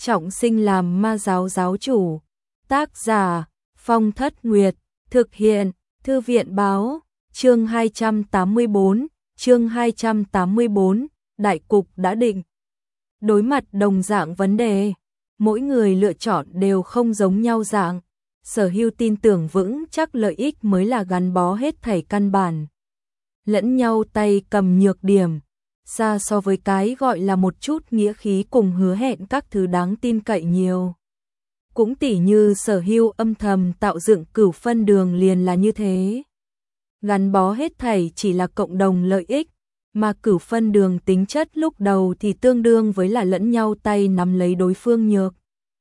trọng sinh làm ma giáo giáo chủ. Tác giả Phong Thất Nguyệt. Thực hiện Thư viện Báo. Chương 284. Đại cục đã định. Đối mặt đồng dạng vấn đề, mỗi người lựa chọn đều không giống nhau dạng. Sở Hưu tin tưởng vững chắc lợi ích mới là gắn bó hết thảy căn bản. Lẫn nhau tay cầm nhược điểm, xa so với cái gọi là một chút nghĩa khí cùng hứa hẹn các thứ đáng tin cậy nhiều. Cũng tỉ như Sở Hưu âm thầm tạo dựng Cửu Phân Đường liền là như thế. Gắn bó hết thảy chỉ là cộng đồng lợi ích, mà Cửu Phân Đường tính chất lúc đầu thì tương đương với là lẫn nhau tay nắm lấy đối phương nhược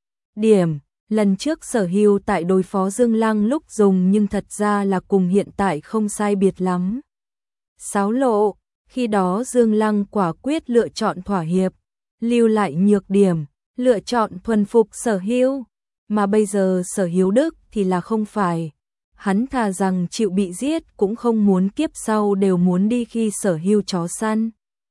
điểm. Lần trước Sở Hưu tại đối phó Dương Lăng lúc dùng nhưng thật ra là cùng hiện tại không sai biệt lắm. Xáo lộ, khi đó Dương Lăng quả quyết lựa chọn thỏa hiệp, lưu lại nhược điểm, lựa chọn thuần phục Sở Hưu, mà bây giờ Sở Hiếu Đức thì là không phải. Hắn thà rằng chịu bị giết cũng không muốn kiếp sau đều muốn đi khi Sở Hưu chó săn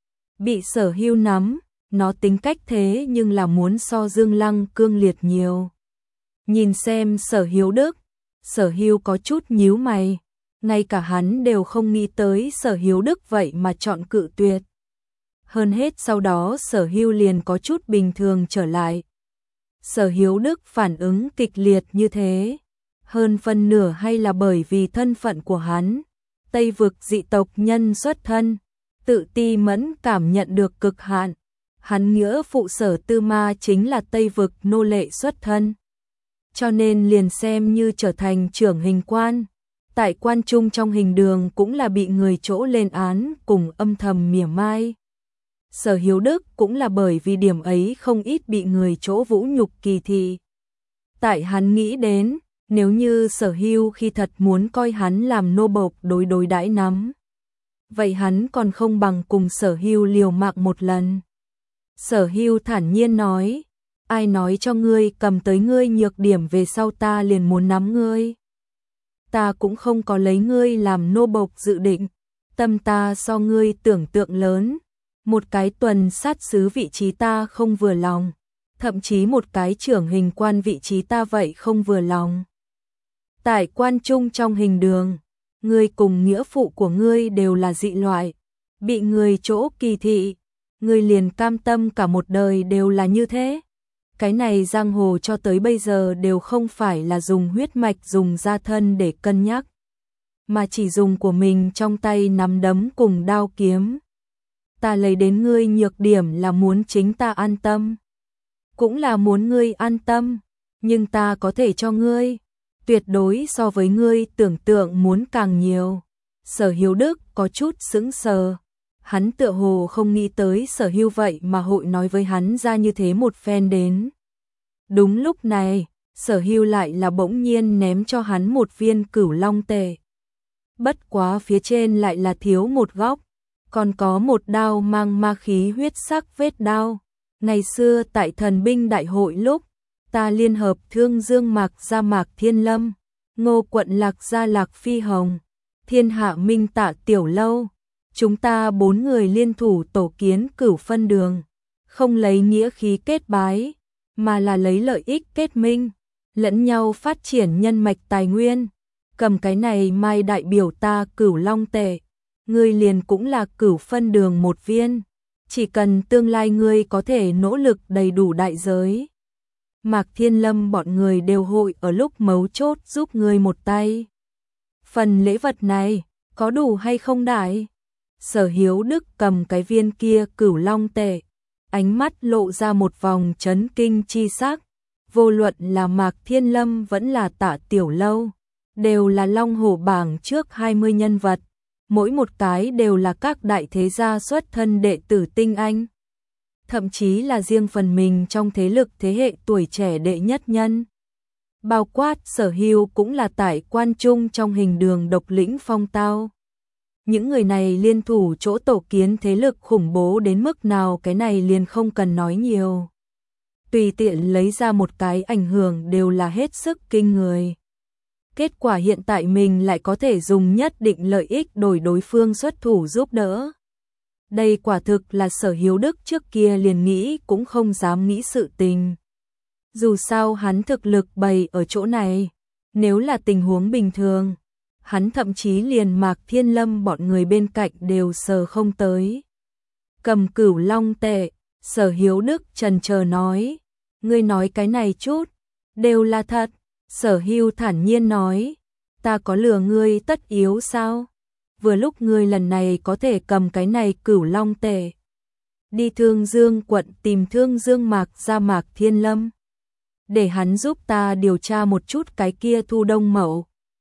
bị Sở Hưu nắm, nó tính cách thế nhưng là muốn so Dương Lăng cương liệt nhiều. Nhìn xem Sở Hiếu Đức, Sở Hưu có chút nhíu mày, ngay cả hắn đều không nghĩ tới Sở Hiếu Đức vậy mà chọn cự tuyệt. Hơn hết sau đó Sở Hưu liền có chút bình thường trở lại. Sở Hiếu Đức phản ứng kịch liệt như thế, hơn phân nửa hay là bởi vì thân phận của hắn, Tây vực dị tộc nhân xuất thân, tự ti mẫn cảm nhận được cực hạn. Hắn nghĩa phụ Sở Tư Ma chính là Tây vực nô lệ xuất thân, cho nên liền xem như trở thành trưởng hình quan, tại quan trung trong hình đường cũng là bị người chỗ lên án cùng âm thầm mỉa mai. Sở Hiếu Đức cũng là bởi vì điểm ấy không ít bị người chỗ vũ nhục kỳ thị. Tại hắn nghĩ đến, nếu như Sở Hưu khi thật muốn coi hắn làm nô bộc đối đãi nắm, vậy hắn còn không bằng cùng Sở Hưu liều mạng một lần. Sở Hưu thản nhiên nói, ai nói cho ngươi cầm tới ngươi nhược điểm về sau ta liền muốn nắm ngươi. Ta cũng không có lấy ngươi làm nô bộc dự định, tâm ta so ngươi tưởng tượng lớn. Một cái tuần sát sứ vị trí ta không vừa lòng, thậm chí một cái trưởng hình quan vị trí ta vậy không vừa lòng. Tại quan trung trong hình đường, ngươi cùng nghĩa phụ của ngươi đều là dị loại, bị người chỗ kỳ thị, ngươi liền cam tâm cả một đời đều là như thế. Cái này giang hồ cho tới bây giờ đều không phải là dùng huyết mạch dùng da thân để cân nhắc, mà chỉ dùng của mình trong tay nắm đấm cùng đao kiếm. Ta lấy đến ngươi nhược điểm là muốn chính ta an tâm, cũng là muốn ngươi an tâm, nhưng ta có thể cho ngươi, tuyệt đối so với ngươi tưởng tượng muốn càng nhiều. Sở Hiếu Đức có chút sững sờ, hắn tựa hồ không nghĩ tới Sở Hưu vậy mà hội nói với hắn ra như thế một phen đến. Đúng lúc này, Sở Hưu lại là bỗng nhiên ném cho hắn một viên cửu long tệ. Bất quá phía trên lại là thiếu một góc, còn có một đao mang ma khí huyết sắc vết đao. Ngày xưa tại thần binh đại hội lúc, ta liên hợp Thương Dương Mạc gia Mạc Thiên Lâm, Ngô Quận Lạc gia Lạc Phi Hồng, Thiên Hạ Minh Tạ Tiểu Lâu, chúng ta 4 người liên thủ tổ kiến Cửu Phân Đường, không lấy nghĩa khí kết bái, mà là lấy lợi ích kết minh, lẫn nhau phát triển nhân mạch tài nguyên. Cầm cái này mai đại biểu ta cửu long tệ, ngươi liền cũng là Cửu Phân Đường một viên, chỉ cần tương lai ngươi có thể nỗ lực đầy đủ đại giới, Mạc Thiên Lâm bọn người đều hội ở lúc mấu chốt giúp ngươi một tay. Phần lễ vật này có đủ hay không đại? Sở Hiếu Đức cầm cái viên kia cửu long tệ, ánh mắt lộ ra một vòng chấn kinh chi sắc. Vô luận là Mạc Thiên Lâm vẫn là Tạ Tiểu Lâu, đều là Long Hổ bảng trước 20 nhân vật, mỗi một cái đều là các đại thế gia xuất thân đệ tử tinh anh, thậm chí là riêng phần mình trong thế lực thế hệ tuổi trẻ đệ nhất nhân. Bao quát Sở Hưu cũng là tại quan trung trong hình đường độc lĩnh phong tao. Những người này liên thủ chỗ tổ kiến thế lực khủng bố đến mức nào cái này liền không cần nói nhiều. Tùy tiện lấy ra một cái ảnh hưởng đều là hết sức kinh người. Kết quả hiện tại mình lại có thể dùng nhất định lợi ích đổi đối phương xuất thủ giúp đỡ. Đây quả thực là Sở Hiếu Đức trước kia liền nghĩ cũng không dám nghĩ sự tình. Dù sao hắn thực lực bày ở chỗ này, nếu là tình huống bình thường, hắn thậm chí liền Mạc Thiên Lâm bọn người bên cạnh đều sờ không tới. Cầm Cửu Long tệ, Sở Hiếu Đức chần chờ nói, ngươi nói cái này chút, đều là thật. Sở Hưu thản nhiên nói, ta có lừa ngươi tất yếu sao? Vừa lúc ngươi lần này có thể cầm cái này Cửu Long tệ, đi Thương Dương quận tìm Thương Dương Mạc ra Mạc Thiên Lâm, để hắn giúp ta điều tra một chút cái kia Thu Đông Mậu.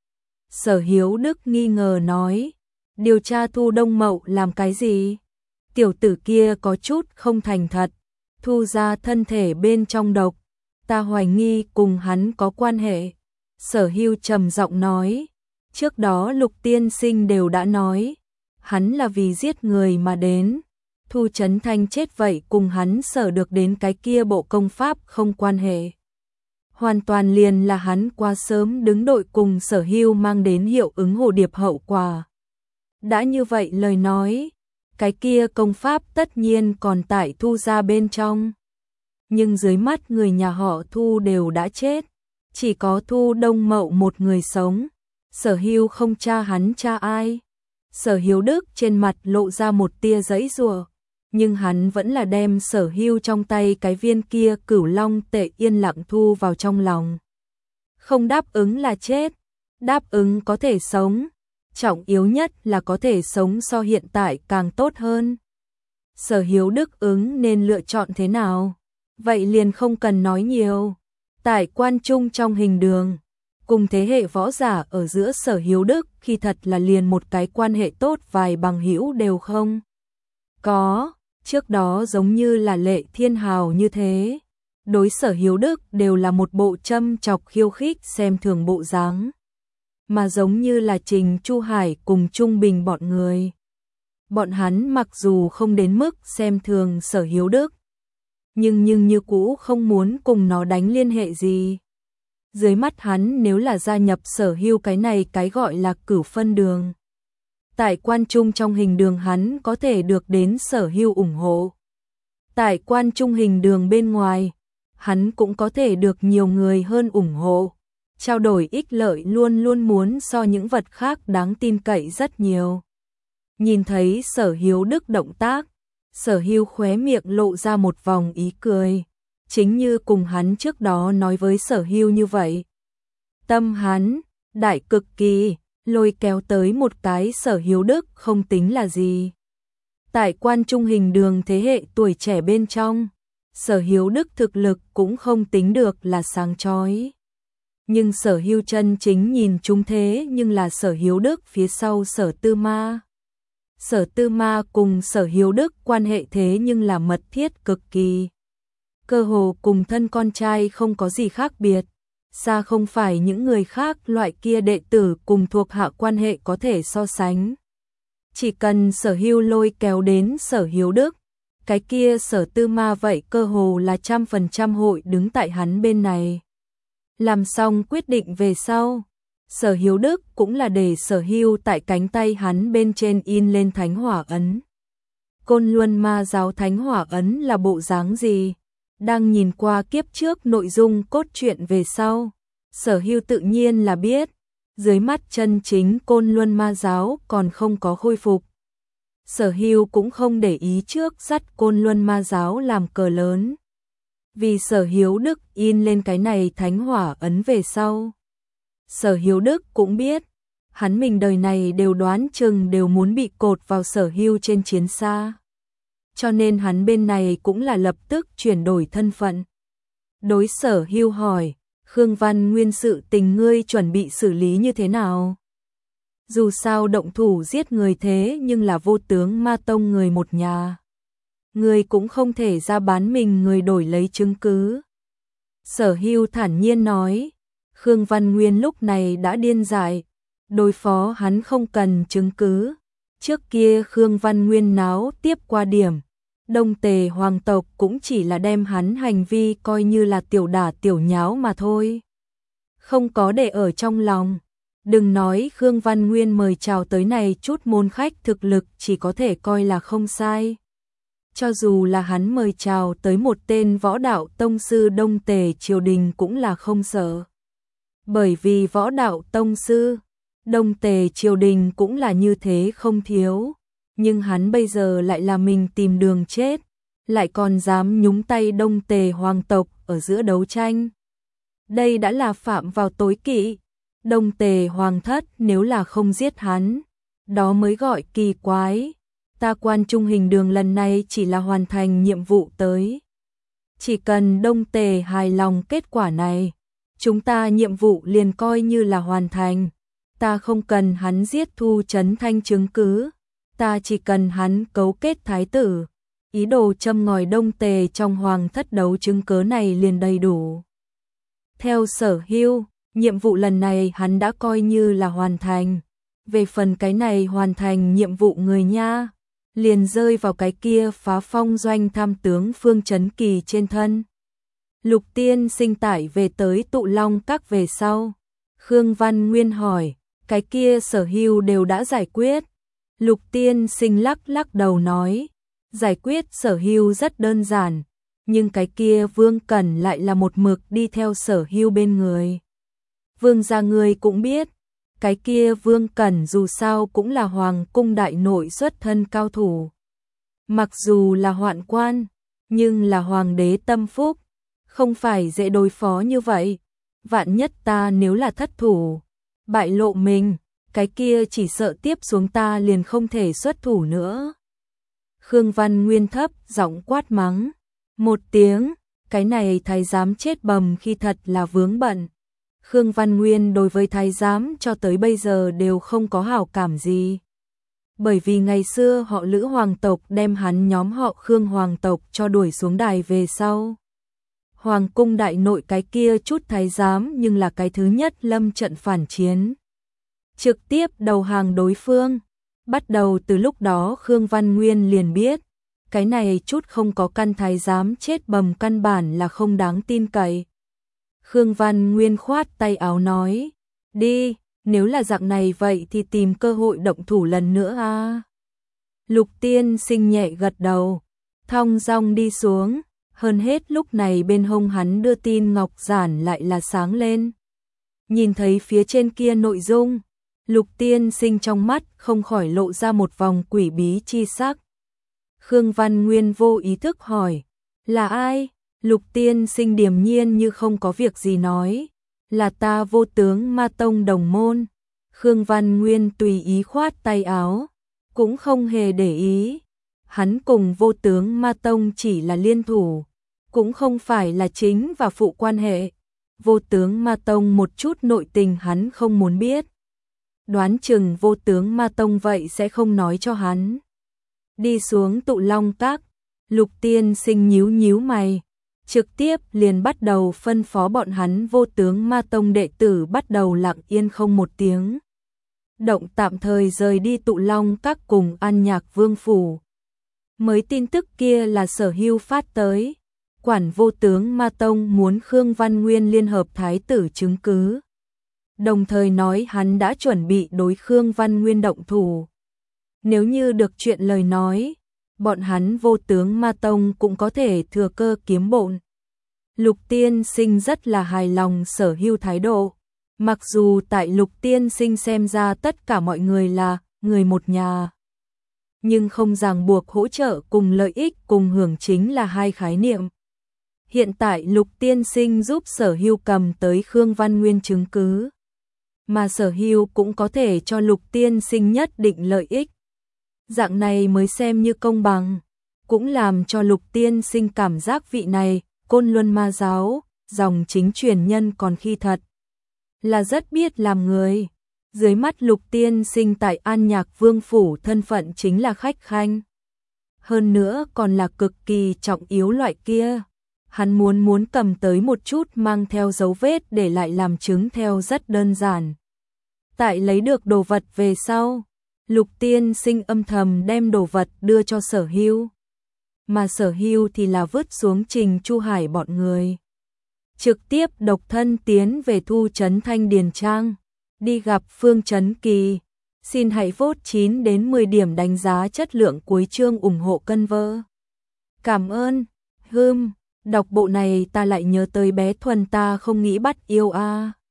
Sở Hiếu Đức nghi ngờ nói, điều tra Thu Đông Mậu làm cái gì? Tiểu tử kia có chút không thành thật, thu ra thân thể bên trong độc, ta hoài nghi cùng hắn có quan hệ. Sở Hưu trầm giọng nói, trước đó Lục tiên sinh đều đã nói, hắn là vì giết người mà đến, Thu Chấn Thanh chết vậy cùng hắn sở được đến cái kia bộ công pháp không quan hệ. Hoàn toàn liền là hắn quá sớm đứng đội cùng Sở Hưu mang đến hiệu ứng hồ điệp hậu quả. Đã như vậy lời nói, cái kia công pháp tất nhiên còn tại Thu ra bên trong. Nhưng dưới mắt người nhà họ Thu đều đã chết, chỉ có Thu Đông Mậu một người sống. Sở Hưu không tra hắn tra ai? Sở Hiếu Đức trên mặt lộ ra một tia giãy giụa, nhưng hắn vẫn là đem Sở Hưu trong tay cái viên kia Cửu Long tệ yên lặng thu vào trong lòng. Không đáp ứng là chết, đáp ứng có thể sống, trọng yếu nhất là có thể sống so hiện tại càng tốt hơn. Sở Hiếu Đức ứng nên lựa chọn thế nào? Vậy liền không cần nói nhiều. Tại Quan Trung trong hình đường, cùng thế hệ võ giả ở giữa Sở Hiếu Đức khi thật là liền một cái quan hệ tốt vài bằng hữu đều không có, trước đó giống như là Lệ Thiên Hào như thế. Đối Sở Hiếu Đức đều là một bộ châm chọc khiêu khích xem thường bộ dáng. Mà giống như là Trình Chu Hải cùng Trung Bình bọn người. Bọn hắn mặc dù không đến mức xem thường Sở Hiếu Đức, nhưng như cũ không muốn cùng nó đánh liên hệ gì. Dưới mắt hắn nếu là gia nhập Sở Hưu cái này cái gọi là Cửu Phân Đường, tại Quan Trung trong hình đường hắn có thể được đến Sở Hưu ủng hộ. Tại Quan Trung hình đường bên ngoài, hắn cũng có thể được nhiều người hơn ủng hộ. Trao đổi ích lợi luôn luôn muốn so những vật khác đáng tin cậy rất nhiều. Nhìn thấy Sở Hiếu Đức động tác, Sở Hưu khóe miệng lộ ra một vòng ý cười, chính như cùng hắn trước đó nói với Sở Hưu như vậy. Tâm hắn, đại cực kỳ, lôi kéo tới một cái Sở Hiếu Đức không tính là gì. Tại Quan Trung hình đường thế hệ tuổi trẻ bên trong, Sở Hiếu Đức thực lực cũng không tính được là sáng chói. Nhưng Sở Hưu chân chính nhìn chúng thế nhưng là Sở Hiếu Đức phía sau Sở Tư Ma. Sở Tư Ma cùng Sở Hiếu Đức quan hệ thế nhưng là mật thiết cực kỳ. Cơ hồ cùng thân con trai không có gì khác biệt. Xa không phải những người khác loại kia đệ tử cùng thuộc hạ quan hệ có thể so sánh. Chỉ cần Sở Hưu lôi kéo đến Sở Hiếu Đức, cái kia Sở Tư Ma vậy cơ hồ là 100% hội đứng tại hắn bên này. Làm xong quyết định về sau, Sở Hiếu Đức cũng là để Sở Hưu tại cánh tay hắn bên trên in lên Thánh Hỏa Ấn. Côn Luân Ma giáo Thánh Hỏa Ấn là bộ dáng gì? Đang nhìn qua kiếp trước nội dung cốt truyện về sau, Sở Hưu tự nhiên là biết, dưới mắt chân chính Côn Luân Ma giáo còn không có khôi phục. Sở Hưu cũng không để ý trước dắt Côn Luân Ma giáo làm cờ lớn. Vì Sở Hiếu Đức in lên cái này Thánh Hỏa Ấn về sau, Sở Hiếu Đức cũng biết, hắn mình đời này đều đoán chừng đều muốn bị cột vào Sở Hưu trên chiến xa. Cho nên hắn bên này cũng là lập tức chuyển đổi thân phận. Đối Sở Hưu hỏi, Khương Văn Nguyên sự tình ngươi chuẩn bị xử lý như thế nào? Dù sao động thủ giết người thế nhưng là Vô Tướng Ma Tông người một nhà. Người cũng không thể ra bán mình người đổi lấy chứng cứ. Sở Hưu thản nhiên nói, Khương Văn Nguyên lúc này đã điên dại, đối phó hắn không cần chứng cứ. Trước kia Khương Văn Nguyên náo tiếp qua điểm, Đông Tề hoàng tộc cũng chỉ là đem hắn hành vi coi như là tiểu đả tiểu nháo mà thôi. Không có để ở trong lòng. Đừng nói Khương Văn Nguyên mời chào tới này chút môn khách thực lực chỉ có thể coi là không sai. Cho dù là hắn mời chào tới một tên võ đạo tông sư Đông Tề triều đình cũng là không sợ. Bởi vì võ đạo tông sư, Đông Tề triều đình cũng là như thế không thiếu. Nhưng hắn bây giờ lại là mình tìm đường chết, lại còn dám nhúng tay Đông Tề hoàng tộc ở giữa đấu tranh. Đây đã là phạm vào tối kỵ. Đông Tề hoàng thất nếu là không giết hắn, đó mới gọi kỳ quái. Ta Quan Trung Hình Đường lần này chỉ là hoàn thành nhiệm vụ tới. Chỉ cần Đông Tề hài lòng kết quả này, chúng ta nhiệm vụ liền coi như là hoàn thành. Ta không cần hắn giết Thu Chấn Thanh chứng cứ, ta chỉ cần hắn cấu kết thái tử, ý đồ châm ngòi Đông Tề trong hoàng thất đấu chứng cớ này liền đầy đủ. Theo Sở Hưu, nhiệm vụ lần này hắn đã coi như là hoàn thành. Về phần cái này hoàn thành nhiệm vụ người nha, liền rơi vào cái kia phá phong doanh tham tướng Phương Chấn Kỳ trên thân. Lục Tiên Sinh tải về tới Tụ Long Các về sau. Khương Văn Nguyên hỏi, cái kia Sở Hưu đều đã giải quyết. Lục Tiên Sinh lắc lắc đầu nói, giải quyết Sở Hưu rất đơn giản, nhưng cái kia Vương Cẩn lại là một mực đi theo Sở Hưu bên người. Vương gia người cũng biết, cái kia Vương Cẩn dù sao cũng là hoàng cung đại nội xuất thân cao thủ. Mặc dù là hoạn quan, nhưng là hoàng đế tâm phúc, không phải dễ đối phó như vậy. Vạn nhất ta nếu là thất thủ, bại lộ mình, cái kia chỉ sợ tiếp xuống ta liền không thể xuất thủ nữa. Khương Văn Nguyên thấp giọng quát mắng một tiếng, cái này thái giám chết bầm khi thật là vướng bận. Khương Văn Nguyên đối với thái giám cho tới bây giờ đều không có hảo cảm gì. Bởi vì ngày xưa họ Lữ hoàng tộc đem hắn nhóm họ Khương hoàng tộc cho đuổi xuống đài về sau. Hoàng cung đại nội cái kia chút thái giám nhưng là cái thứ nhất lâm trận phản chiến. Trực tiếp đầu hàng đối phương. Bắt đầu từ lúc đó Khương Văn Nguyên liền biết, cái này chút không có căn thái giám chết bầm căn bản là không đáng tin cậy. Khương Văn Nguyên khoát tay áo nói, đi, nếu là dạng này vậy thì tìm cơ hội động thủ lần nữa a. Lục Tiên Sinh nhẹ gật đầu, thong dong đi xuống, hơn hết lúc này bên hông hắn đưa tin ngọc giản lại là sáng lên. Nhìn thấy phía trên kia nội dung, Lục Tiên Sinh trong mắt không khỏi lộ ra một vòng quỷ bí chi sắc. Khương Văn Nguyên vô ý thức hỏi, là ai? Lục Tiên Sinh điềm nhiên như không có việc gì nói, là ta Vô Tướng Ma Tông đồng môn. Khương Văn Nguyên tùy ý khoát tay áo, cũng không hề để ý. Hắn cùng Vô Tướng Ma Tông chỉ là liên thủ, cũng không phải là chính và phụ quan hệ. Vô Tướng Ma Tông một chút nội tình hắn không muốn biết. Đoán chừng Vô Tướng Ma Tông vậy sẽ không nói cho hắn. Đi xuống Tụ Long Các, Lục Tiên Sinh nhíu nhíu mày, trực tiếp liền bắt đầu phân phó bọn hắn Vô Tướng Ma Tông đệ tử bắt đầu lặng yên không một tiếng động tạm thời rời đi Tụ Long Các cùng An Nhạc Vương phủ. Mới tin tức kia là Sở Hưu phát tới, quản Vô Tướng Ma Tông muốn Khương Văn Nguyên liên hợp thái tử chứng cứ, đồng thời nói hắn đã chuẩn bị đối Khương Văn Nguyên động thủ. Nếu như được chuyện lời nói, bọn hắn Vô Tướng Ma Tông cũng có thể thừa cơ kiếm bộn. Lục Tiên Sinh rất là hài lòng Sở Hưu thái độ. Mặc dù tại Lục Tiên Sinh xem ra tất cả mọi người là người một nhà, nhưng không ràng buộc hỗ trợ cùng lợi ích cùng hưởng chính là hai khái niệm. Hiện tại Lục Tiên Sinh giúp Sở Hưu cầm tới Khương Văn Nguyên chứng cứ, mà Sở Hưu cũng có thể cho Lục Tiên Sinh nhất định lợi ích. Dạng này mới xem như công bằng, cũng làm cho Lục Tiên Sinh cảm giác vị này, Côn Luân Ma giáo, dòng chính truyền nhân còn khi thật là rất biết làm người. Dưới mắt Lục Tiên Sinh tại An Nhạc Vương phủ thân phận chính là khách khanh. Hơn nữa còn là cực kỳ trọng yếu loại kia. Hắn muốn cầm tới một chút mang theo dấu vết để lại làm chứng theo rất đơn giản. Tại lấy được đồ vật về sau, Lục Tiên Sinh âm thầm đem đồ vật đưa cho Sở Hưu, mà Sở Hưu thì là vứt xuống Trình Chu Hải bọn người. Trực tiếp độc thân tiến về Thu Trấn Thanh Điền Trang, đi gặp Phương Chấn Kỳ. Xin hãy vote 9 đến 10 điểm đánh giá chất lượng cuối chương ủng hộ cân vơ. Cảm ơn. Đọc bộ này ta lại nhớ tới bé Thuần, ta không nghĩ bắt yêu a.